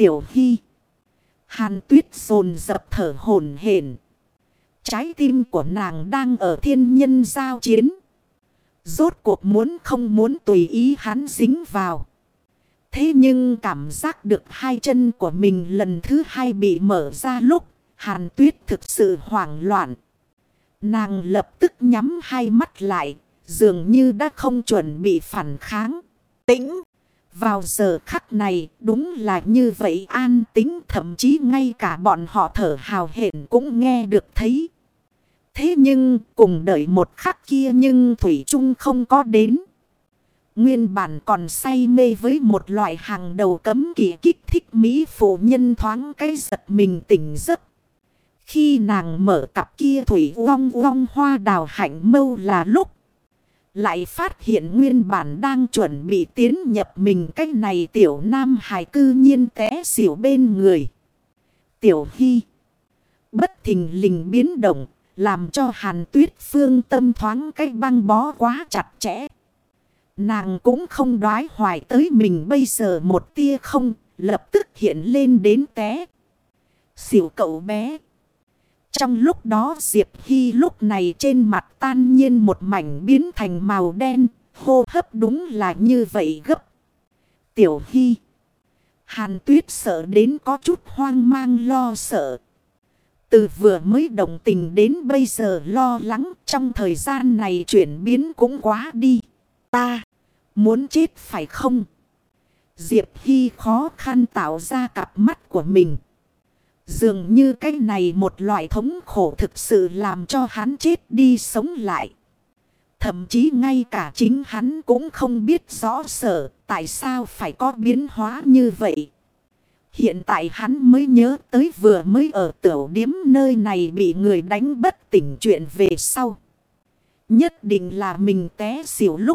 Tiểu Hy. Hàn Tuyết dồn dập thở hổn hển. Trái tim của nàng đang ở thiên nhân giao chiến. Rốt cuộc muốn không muốn tùy ý hắn dính vào. Thế nhưng cảm giác được hai chân của mình lần thứ hai bị mở ra lúc Hàn Tuyết thực sự hoảng loạn. Nàng lập tức nhắm hai mắt lại, dường như đã không chuẩn bị phản kháng. Tĩnh! Vào giờ khắc này đúng là như vậy, an tĩnh, thậm chí ngay cả bọn họ thở hào hển cũng nghe được thấy. Thế nhưng cùng đợi một khắc kia nhưng thủy chung không có đến. Nguyên bản còn say mê với một loại hàng đầu cấm kỵ kích thích mỹ phụ nhân thoáng cái giật mình tỉnh giấc. Khi nàng mở cặp kia thủy uong uong hoa đào hạnh mâu là lúc lại phát hiện nguyên bản đang chuẩn bị tiến nhập mình cái này tiểu nam hài cư nhiên té xỉu bên người. Tiểu Hy bất thình lình biến động, làm cho Hàn Tuyết phương tâm thoáng cái băng bó quá chặt chẽ. Nàng cũng không đoái hoài tới mình bây giờ một tia không, lập tức hiện lên đến té xỉu cậu bé. Trong lúc đó Diệp Hy lúc này trên mặt tan nhiên một mảnh biến thành màu đen, hô hấp đúng là như vậy gấp. Tiểu Hy. Hàn Tuyết sợ đến có chút hoang mang lo sợ. Từ vừa mới đồng tình đến bây giờ lo lắng, trong thời gian này chuyển biến cũng quá đi. Ta muốn chết phải không? Diệp Hy khó khăn tạo ra cặp mắt của mình. Dường như cái này một loại thống khổ thực sự làm cho hắn chết đi sống lại. Thậm chí ngay cả chính hắn cũng không biết rõ sở tại sao phải có biến hóa như vậy. Hiện tại hắn mới nhớ tới vừa mới ở tiểu điếm nơi này bị người đánh bất tỉnh chuyện về sau. Nhất định là mình té xỉu lúc.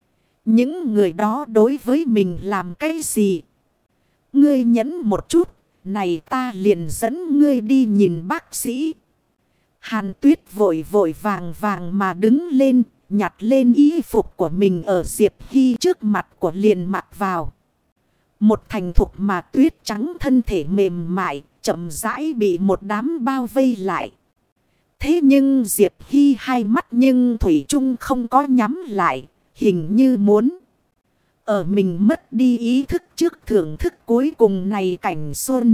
Những người đó đối với mình làm cái gì? Ngươi nhẫn một chút. Này ta liền dẫn ngươi đi nhìn bác sĩ. Hàn Tuyết vội vội vàng vàng mà đứng lên, nhặt lên y phục của mình ở Diệp Hy trước mặt của liền mặc vào. Một thành thục mà tuyết trắng thân thể mềm mại, chậm rãi bị một đám bao vây lại. Thế nhưng Diệp Hy hai mắt nhưng thủy chung không có nhắm lại, hình như muốn ở mình mất đi ý thức trước thưởng thức cuối cùng này cảnh xuân.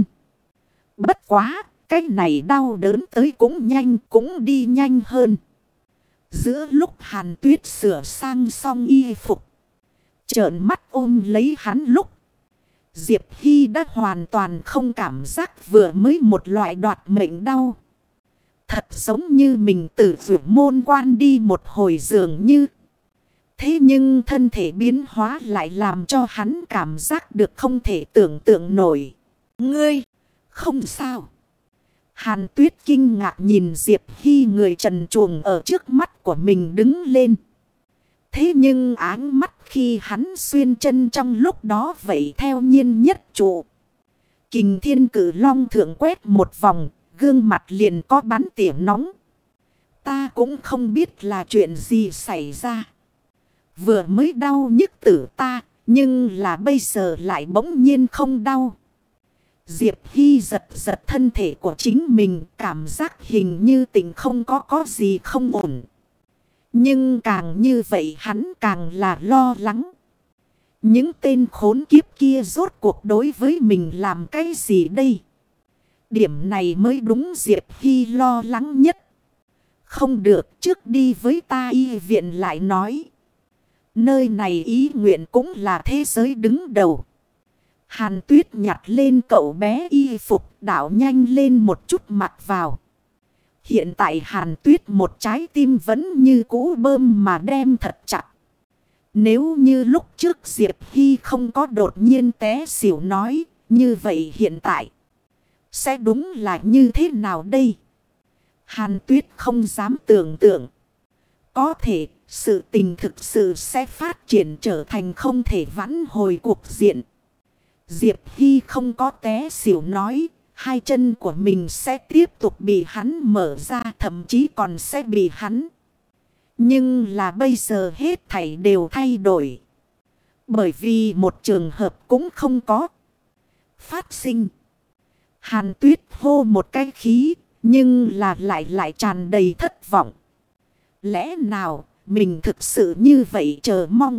Bất quá, cái này đau đớn tới cũng nhanh, cũng đi nhanh hơn. Giữa lúc Hàn Tuyết sửa sang xong y phục, trợn mắt ôm lấy hắn lúc Diệp Hy đã hoàn toàn không cảm giác vừa mới một loại đoạt mệnh đau. Thật giống như mình từ vượt môn quan đi một hồi dường như. Thế nhưng thân thể biến hóa lại làm cho hắn cảm giác được không thể tưởng tượng nổi. Ngươi, không sao. Hàn Tuyết kinh ngạc nhìn Diệp Hy người trần truồng ở trước mắt của mình đứng lên. Thế nhưng áng mắt khi hắn xuyên chân trong lúc đó vậy theo nhiên nhất trụ. Kình Thiên Cử Long thượng quét một vòng, gương mặt liền có bắn tỉa nóng. Ta cũng không biết là chuyện gì xảy ra. Vừa mới đau nhức tử ta, nhưng là bây giờ lại bỗng nhiên không đau. Diệp Hy giật giật thân thể của chính mình, cảm giác hình như tình không có gì không ổn. Nhưng càng như vậy hắn càng là lo lắng. Những tên khốn kiếp kia rốt cuộc đối với mình làm cái gì đây? Điểm này mới đúng Diệp Hy lo lắng nhất. Không được, trước đi với ta y viện lại nói. Nơi này ý nguyện cũng là thế giới đứng đầu. Hàn Tuyết nhặt lên cậu bé y phục đảo nhanh lên một chút mặc vào. Hiện tại Hàn Tuyết một trái tim vẫn như cũ bơm mà đem thật chặt. Nếu như lúc trước Diệp Hy không có đột nhiên té xỉu nói, như vậy hiện tại sẽ đúng là như thế nào đây? Hàn Tuyết không dám tưởng tượng. Có thể sự tình thực sự sẽ phát triển trở thành không thể vãn hồi cuộc diện. Diệp Hy không có té xỉu nói, hai chân của mình sẽ tiếp tục bị hắn mở ra, thậm chí còn sẽ bị hắn. Nhưng là bây giờ hết thảy đều thay đổi. Bởi vì một trường hợp cũng không có. phát sinh. Hàn Tuyết hô một cái khí, nhưng lại tràn đầy thất vọng. Lẽ nào mình thực sự như vậy chờ mong?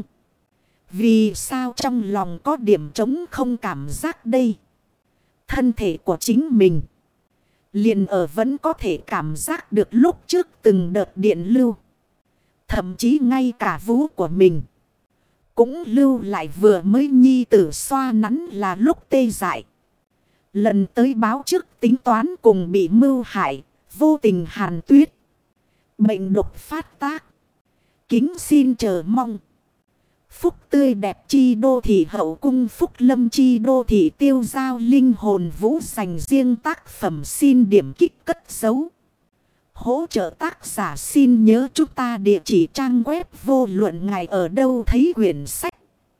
Vì sao trong lòng có điểm trống không cảm giác đây? Thân thể của chính mình liền ở vẫn có thể cảm giác được lúc trước từng đợt điện lưu. Thậm chí ngay cả vú của mình cũng lưu lại vừa mới nhi tử xoa nắn là lúc tê dại. Lần tới báo trước tính toán cùng bị mưu hại, vô tình Hàn Tuyết. Bệnh độc phát tác. Kính xin chờ mong. Phúc tươi đẹp chi đô thị hậu cung, phúc lâm chi đô thị tiêu giao linh hồn vũ, dành riêng tác phẩm xin điểm kích cất dấu. Hỗ trợ tác giả xin nhớ chúng ta địa chỉ trang web vô luận ngài ở đâu thấy quyển sách.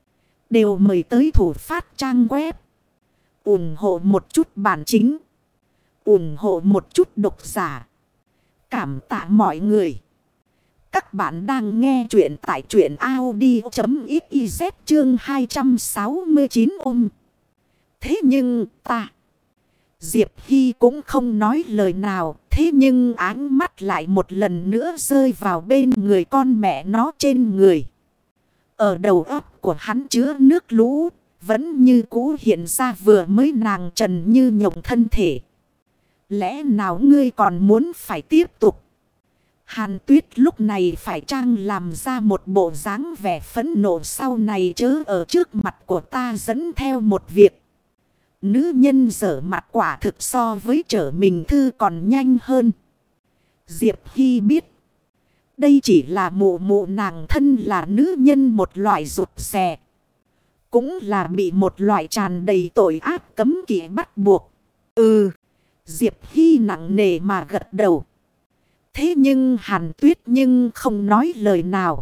Đều mời tới thủ phát trang web. Ủng hộ một chút bản chính. Ủng hộ một chút độc giả. Cảm tạ mọi người. Các bạn đang nghe chuyện tại truyện audio.xyz chương 269 ôm. Thế nhưng ta... Diệp Hy cũng không nói lời nào. Thế nhưng ánh mắt lại một lần nữa rơi vào bên người con mẹ nó trên người. Ở đầu óc của hắn chứa nước lũ. Vẫn như cũ hiện ra vừa mới nàng trần như nhộng thân thể. Lẽ nào ngươi còn muốn phải tiếp tục? Hàn Tuyết lúc này phải trang làm ra một bộ dáng vẻ phẫn nộ, sau này chớ ở trước mặt của ta dẫn theo một việc. Nữ nhân dở mặt quả thực so với trở mình thư còn nhanh hơn. Diệp Hy biết. Đây chỉ là mụ nàng thân là nữ nhân một loại rụt rè. Cũng là bị một loại tràn đầy tội ác cấm kỵ bắt buộc. Diệp Hy nặng nề mà gật đầu. Thế nhưng Hàn Tuyết nhưng không nói lời nào.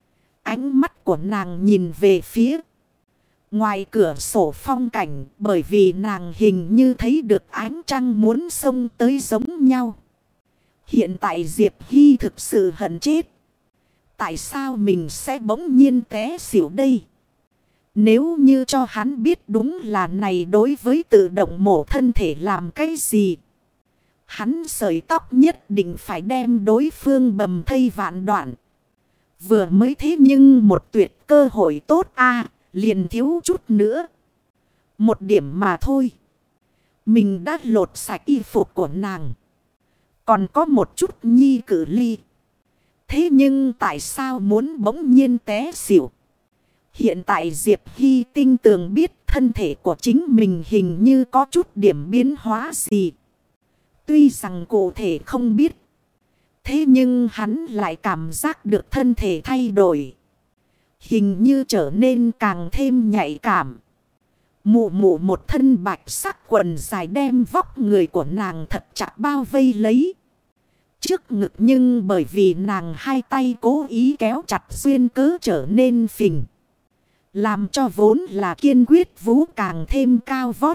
Ánh mắt của nàng nhìn về phía ngoài cửa sổ phong cảnh, bởi vì nàng hình như thấy được ánh trăng muốn xông tới giống nhau. Hiện tại Diệp Hy thực sự hận chết. Tại sao mình sẽ bỗng nhiên té xỉu đây? Nếu như cho hắn biết đúng là này đối với tự động mổ thân thể làm cái gì, hắn sợi tóc nhất định phải đem đối phương bầm thây vạn đoạn. Vừa mới thế nhưng một tuyệt cơ hội tốt liền thiếu chút nữa. Một điểm mà thôi. Mình đã lột sạch y phục của nàng. Còn có một chút nhi cử ly. Thế nhưng tại sao muốn bỗng nhiên té xỉu? Hiện tại Diệp Hy tinh tường biết thân thể của chính mình hình như có chút điểm biến hóa gì. Tuy rằng cụ thể không biết. Thế nhưng hắn lại cảm giác được thân thể thay đổi. Hình như trở nên càng thêm nhạy cảm. Mụ một thân bạch sắc quần dài đem vóc người của nàng thật chặt bao vây lấy. Trước ngực nhưng bởi vì nàng hai tay cố ý kéo chặt duyên cớ trở nên phình. Làm cho vốn là kiên quyết vú càng thêm cao vót.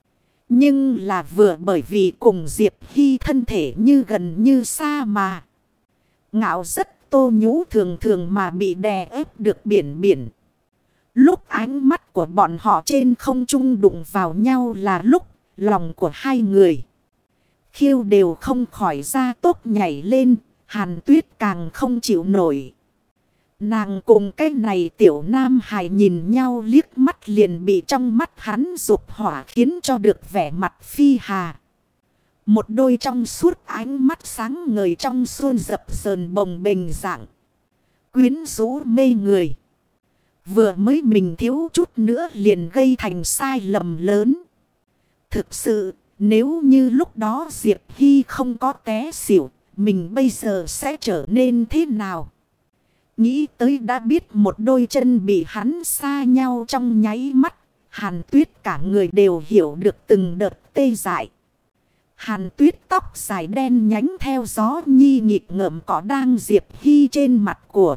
Nhưng là vừa bởi vì cùng Diệp Hy thân thể như gần như xa mà. Ngạo rất tô nhũ thường thường mà bị đè ép được biển. Lúc ánh mắt của bọn họ trên không trung đụng vào nhau là lúc lòng của hai người khiêu đều không khỏi ra tốc nhảy lên. Hàn Tuyết càng không chịu nổi. Nàng cùng cái này tiểu nam hài nhìn nhau liếc mắt liền bị trong mắt hắn dục hỏa khiến cho được vẻ mặt phi hà. Một đôi trong suốt ánh mắt sáng ngời trong suôn dập sờn bồng bềnh dạng. Quyến rũ mê người. Vừa mới mình thiếu chút nữa liền gây thành sai lầm lớn. Thực sự nếu như lúc đó Diệp Hy không có té xỉu, mình bây giờ sẽ trở nên thế nào? Nghĩ tới đã biết một đôi chân bị hắn xa nhau trong nháy mắt. Hàn Tuyết cả người đều hiểu được từng đợt tê dại. Hàn Tuyết tóc dài đen nhánh theo gió nhi nhịp ngợm cỏ đang Diệp Hy trên mặt của.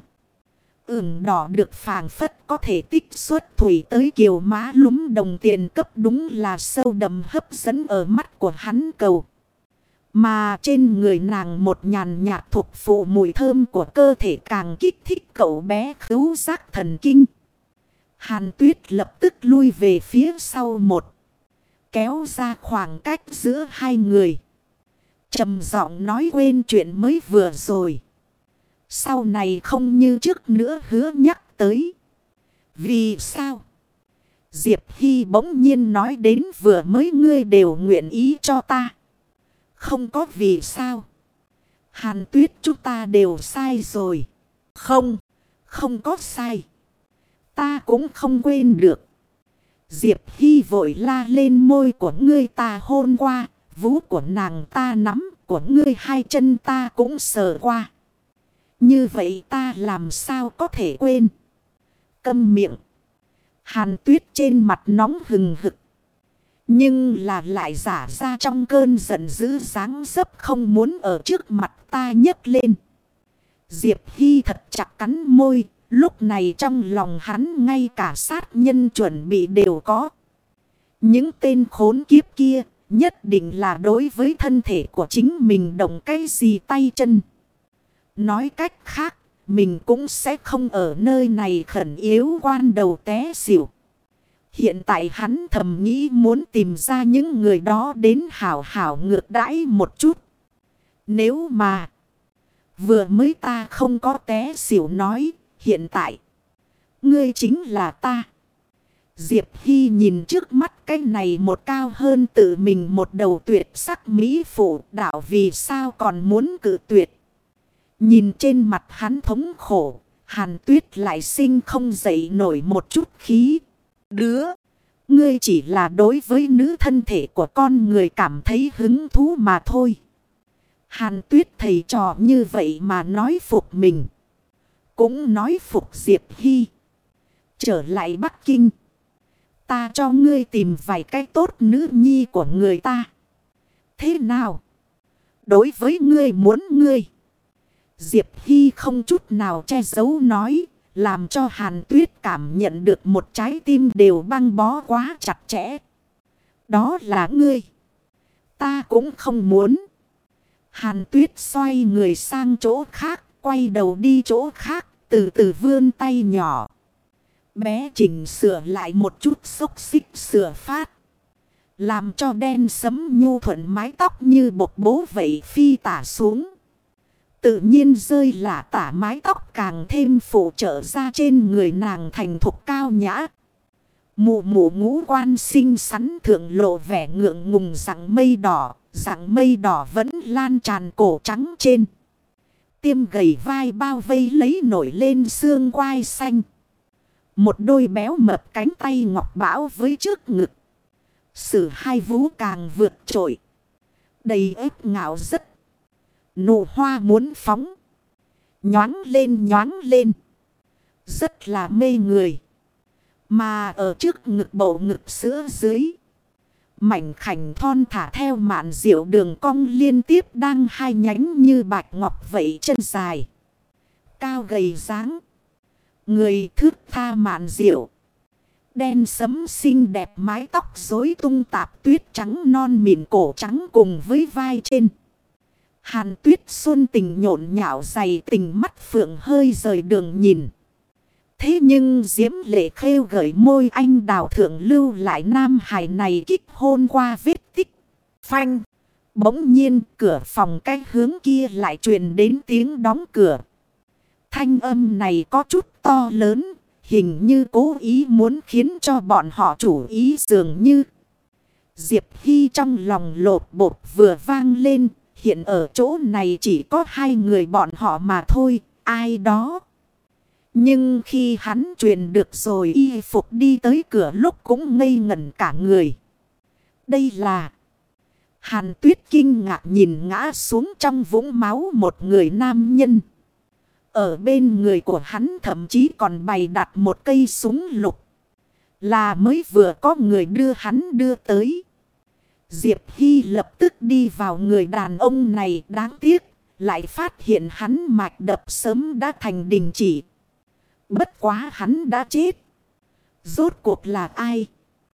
Ửng đỏ được phảng phất có thể tích xuất thủy tới kiều má lúm đồng tiền cấp, đúng là sâu đậm hấp dẫn ở mắt của hắn cầu. Mà trên người nàng một nhàn nhạt thuộc phụ mùi thơm của cơ thể càng kích thích cậu bé khứu giác thần kinh. Hàn Tuyết lập tức lui về phía sau một. kéo ra khoảng cách giữa hai người. Trầm giọng nói quên chuyện mới vừa rồi. Sau này không như trước nữa hứa nhắc tới. Vì sao? Diệp Hy bỗng nhiên nói đến vừa mới ngươi đều nguyện ý cho ta. Không có vì sao. Hàn Tuyết chúng ta đều sai rồi. Không, không có sai. Ta cũng không quên được. Diệp Hy vội la lên môi của ngươi ta hôn qua. Vú của nàng ta nắm, của ngươi hai chân ta cũng sờ qua. Như vậy ta làm sao có thể quên. Câm miệng. Hàn Tuyết trên mặt nóng hừng hực. Nhưng là lại giả ra trong cơn giận dữ dáng dấp không muốn ở trước mặt ta nhấc lên. Diệp Hy thật chặt cắn môi. Lúc này trong lòng hắn ngay cả sát nhân chuẩn bị đều có. Những tên khốn kiếp kia nhất định là đối với thân thể của chính mình động cái gì tay chân. Nói cách khác, mình cũng sẽ không ở nơi này khẩn yếu quan đầu té xỉu. Hiện tại hắn thầm nghĩ muốn tìm ra những người đó đến hảo hảo ngược đãi một chút. Nếu mà vừa mới ta không có té xỉu nói, hiện tại ngươi chính là ta. Diệp Hy nhìn trước mắt cái này một cao hơn tự mình một đầu tuyệt sắc mỹ phụ, đạo vì sao còn muốn cự tuyệt. Nhìn trên mặt hắn thống khổ, Hàn Tuyết lại sinh không dậy nổi một chút khí. Đứa, ngươi chỉ là đối với nữ thân thể của con người cảm thấy hứng thú mà thôi. Hàn Tuyết thầy trò như vậy mà nói phục mình. Cũng nói phục Diệp Hy. Trở lại Bắc Kinh. Ta cho ngươi tìm vài cái tốt nữ nhi của người ta. Thế nào? Đối với ngươi muốn ngươi. Diệp Hy không chút nào che giấu nói. Làm cho Hàn Tuyết cảm nhận được một trái tim đều băng bó quá chặt chẽ. Đó là ngươi. Ta cũng không muốn. Hàn Tuyết xoay người sang chỗ khác. Quay đầu đi chỗ khác. Từ từ vươn tay nhỏ. Bé chỉnh sửa lại một chút xốc xích sửa phát. Làm cho đen sẫm nhu thuận mái tóc như bột bố vậy phi tả xuống. Tự nhiên rơi lả tả mái tóc càng thêm phụ trợ ra trên người nàng thành thục cao nhã. Mụ mụ ngũ quan xinh xắn thượng lộ vẻ ngượng ngùng dạng mây đỏ vẫn lan tràn cổ trắng trên. Tiêm gầy vai bao vây lấy nổi lên xương quai xanh. Một đôi béo mập cánh tay ngọc bão với trước ngực. Sử hai vú càng vượt trội. Đầy ếp ngạo rất. Nụ hoa muốn phóng. Nhoáng lên. Rất là mê người. Mà ở trước ngực bầu ngực sữa dưới. Mảnh khảnh thon thả theo mạn diệu đường cong liên tiếp đang hai nhánh như bạch ngọc vậy chân dài. Cao gầy dáng. Người thước tha mạn diệu. Đen sẫm xinh đẹp mái tóc rối tung tạp tuyết trắng non mịn cổ trắng cùng với vai trên. Hàn Tuyết xuân tình nhộn nhạo dày tình mắt phượng hơi rời đường nhìn. Thế nhưng diễm lệ khêu gợi môi anh đào thượng lưu lại nam hài này kích hôn qua vết tích. Phanh. Bỗng nhiên cửa phòng cái hướng kia lại truyền đến tiếng đóng cửa. Thanh âm này có chút to lớn. Hình như cố ý muốn khiến cho bọn họ chủ ý dường như. Diệp Hy trong lòng lột bột vừa vang lên. Hiện ở chỗ này chỉ có hai người bọn họ mà thôi. Ai đó. Nhưng khi hắn truyền được rồi y phục đi tới cửa lúc cũng ngây ngẩn cả người. Đây là. Hàn Tuyết kinh ngạc nhìn ngã xuống trong vũng máu một người nam nhân. Ở bên người của hắn thậm chí còn bày đặt một cây súng lục. Là mới vừa có người đưa hắn đưa tới. Diệp Hy lập tức đi vào người đàn ông này, đáng tiếc. Lại phát hiện hắn mạch đập sớm đã thành đình chỉ. Bất quá hắn đã chết. Rốt cuộc là ai?